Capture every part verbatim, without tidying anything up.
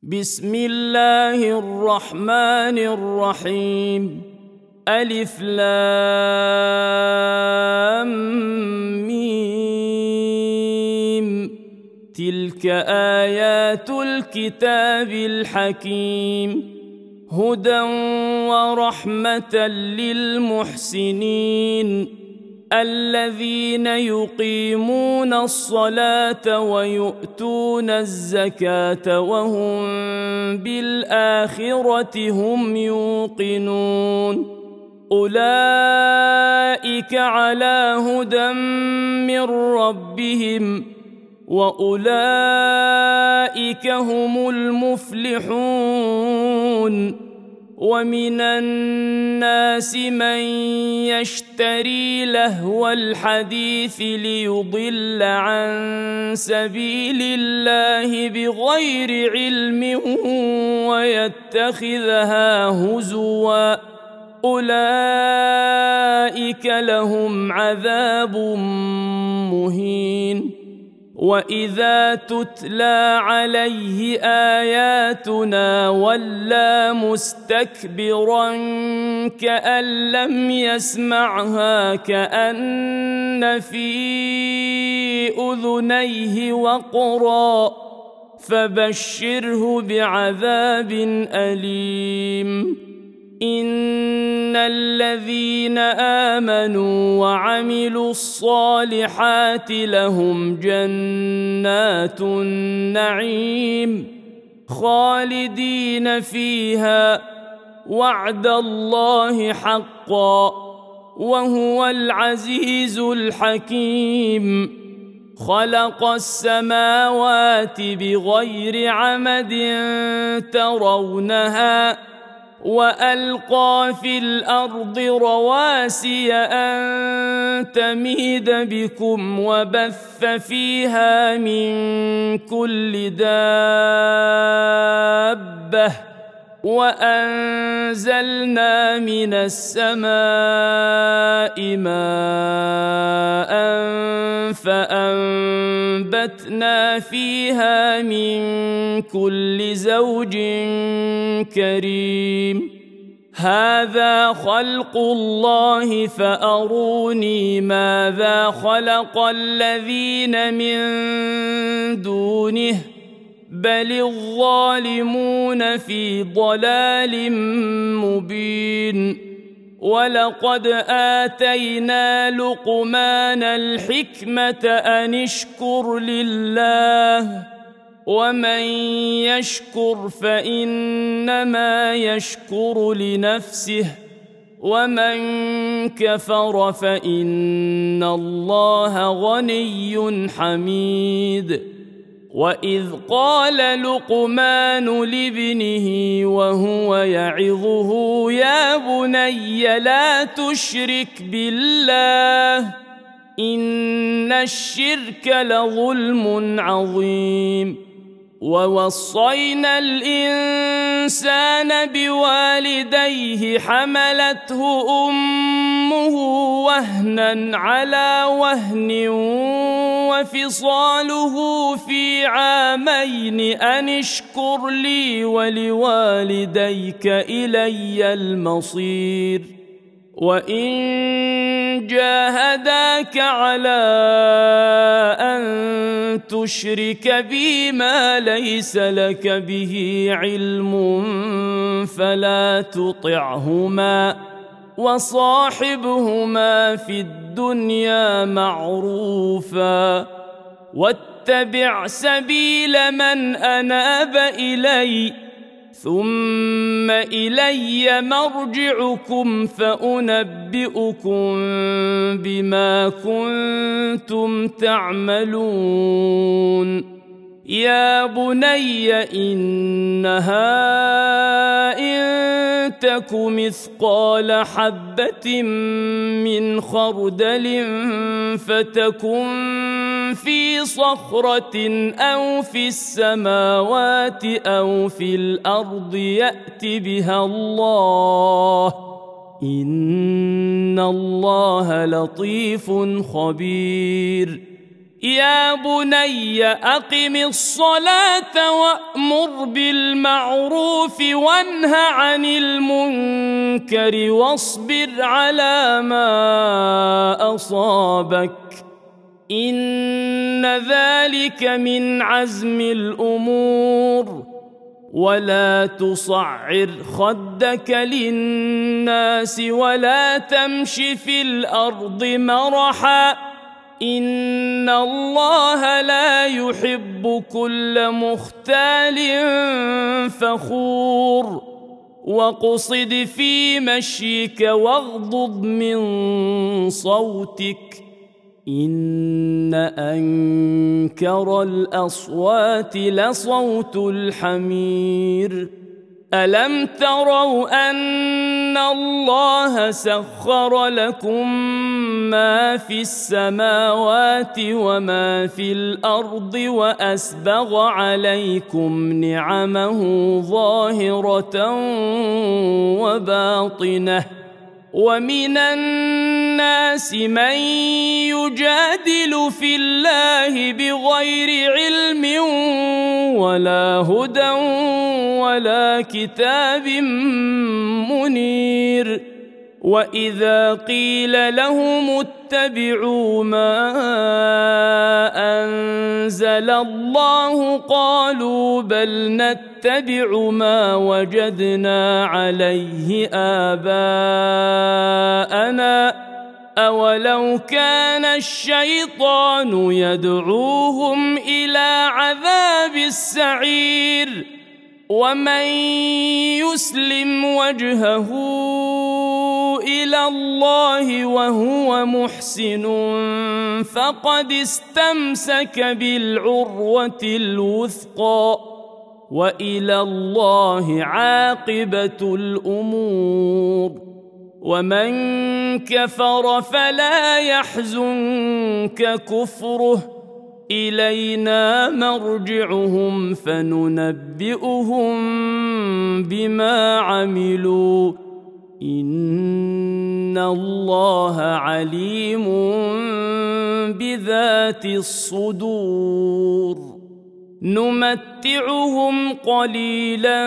بسم الله الرحمن الرحيم. ألف لام ميم. تلك آيات الكتاب الحكيم، هدى ورحمة للمحسنين الذين يقيمون الصلاة ويؤتون الزكاة وهم بالآخرة هم يوقنون. أولئك على هدى من ربهم وأولئك هم المفلحون. ومن الناس من يشتري لهو الحديث ليضل عن سبيل الله بغير علم ويتخذها هزوا، أولئك لهم عذاب مهين. وإذا تتلى عليه آياتنا ولى مستكبرا كأن لم يسمعها كأن في أذنيه وقرا، فبشره بعذاب أليم. إن الذين آمنوا وعملوا الصالحات لهم جنات النعيم خالدين فيها، وعد الله حقا وهو العزيز الحكيم. خلق السماوات بغير عمد ترونها وألقى في الأرض رواسي أن تميد بكم وبث فيها من كل دابة، وأنزلنا من السماء ماء فأنبتنا فيها من كل زوج كريم. هذا خلق الله فأروني ماذا خلق الذين من دونه، بل الظالمون في ضلال مبين. ولقد آتينا لقمان الحكمة أن اشكر لله، ومن يشكر فإنما يشكر لنفسه، ومن كفر فإن الله غني حميد. وإذ قال لقمان لابنه وهو يعظه يا بني لا تشرك بالله إن الشرك لظلم عظيم. ووصينا الإنسان بوالديه حملته أمه وهنا على وهن وفصاله في عامين أن اشكر لي ولوالديك إلي المصير. وإن جاهداك على أن تشرك بي ما ليس لك به علم فلا تطعهما، وصاحبهما في الدنيا معروفا، واتبع سبيل من أناب إلي، ثم إلي مرجعكم فأنبئكم بما كنتم تعملون. يا بني إنها إن تك مثقال حبة من خردل فتكن في صخرة أو في السماوات أو في الأرض يأت بها الله، إن الله لطيف خبير. يا بني أقم الصلاة وأمر بالمعروف وانه عن المنكر واصبر على ما أصابك إن ذلك من عزم الأمور ولا تصعر خدك للناس ولا تمش في الأرض مرحا إن الله لا يحب كل مختال فخور واقصد في مشيك واغضض من صوتك إن أنكر الأصوات لصوت الحمير ألم تروا أن الله سخر لكم ما في السماوات وما في الأرض وأسبغ عليكم نعمه ظاهرة وباطنة ومن الناس من يجادل في الله بغير علم ولا هدى ولا كتاب منير وإذا قيل لهم اتبعوا ما أنزل الله قالوا بل نتبع ما وجدنا عليه آباءنا أولو كان الشيطان يدعوهم إلى عذاب السعير ومن يسلم وجهه إلى الله وهو محسن فقد استمسك بالعروة الوثقى وإلى الله عاقبة الأمور ومن كفر فلا يحزنك كفره إلينا مرجعهم فننبئهم بما عملوا إن الله عليم بذات الصدور نمتعهم قليلا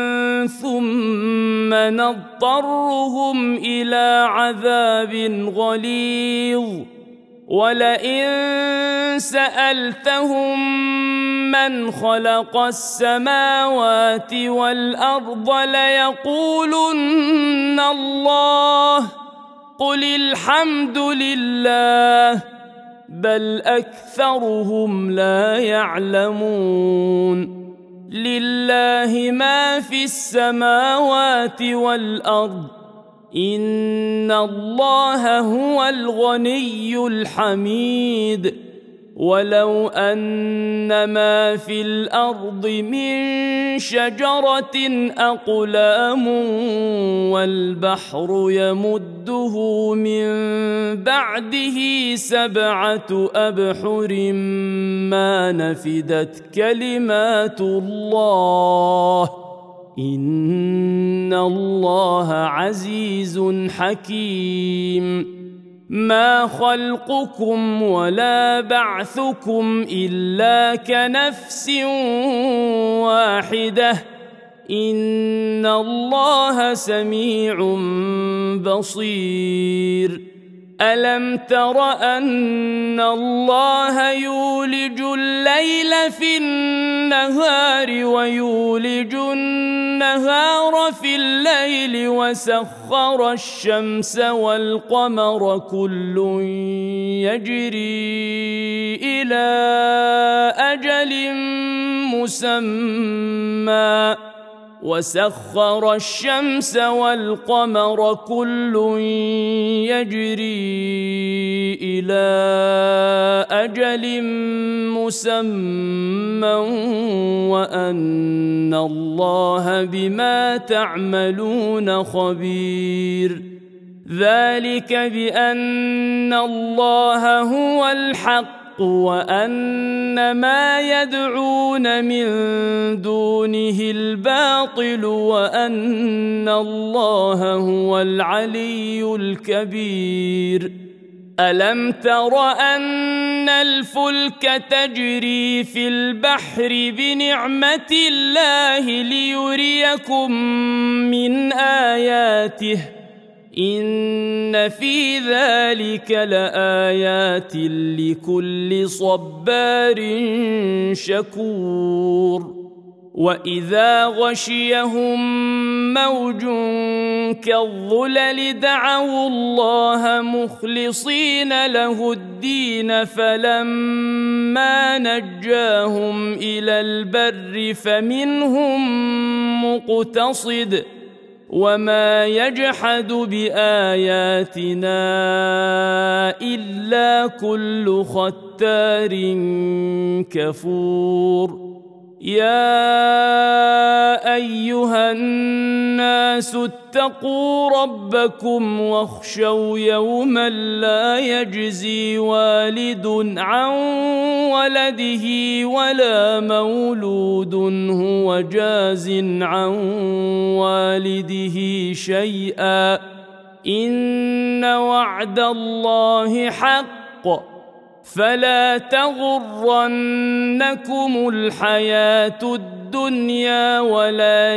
ثم نضطرهم إلى عذاب غليظ ولئن سألتهم من خلق السماوات والأرض ليقولن الله قل الحمد لله بل أكثرهم لا يعلمون لله ما في السماوات والأرض إن الله هو الغني الحميد ولو أن ما في الأرض من شجرة أقلام والبحر يمده من بعده سبعة أبحر ما نفدت كلمات الله إن الله عزيز حكيم ما خلقكم ولا بعثكم إلا كنفس واحدة إن الله سميع بصير ألم تر أن الله يولج الليل في النهار ويولج النهار في الليل وسخر الشمس والقمر كل يجري إلى أجل مسمى وسخر الشمس والقمر كل يجري إلى أجل مسمى وأن الله بما تعملون خبير ذلك بأن الله هو الحق وأن ما يدعون من دونه الباطل وأن الله هو العلي الكبير ألم تر أن الفلك تجري في البحر بنعمة الله ليريكم من آياته إن في ذلك لآيات لكل صبار شكور وإذا غشيهم موج كالظلل دعوا الله مخلصين له الدين فلما نجاهم إلى البر فمنهم مقتصد وما يجحد بآياتنا إلا كل ختار كفور يا أيها الناس اتقوا ربكم واخشوا يوما لا يجزي والد عن ولده ولا مولود هو جاز عن والده شيئا إن وعد الله حق فلا تغرنكم الحياة الدنيا ولا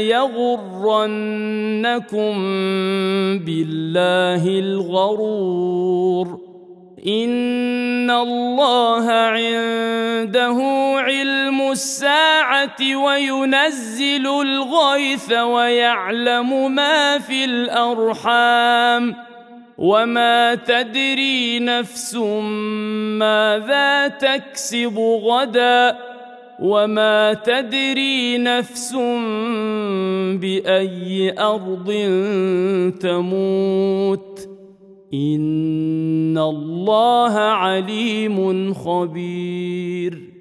يغرنكم بالله الغرور إن الله عنده علم الساعة وينزل الغيث ويعلم ما في الأرحام وما تدري نفس ماذا تكسب غدا وما تدري نفس بأي أرض تموت إن الله عليم خبير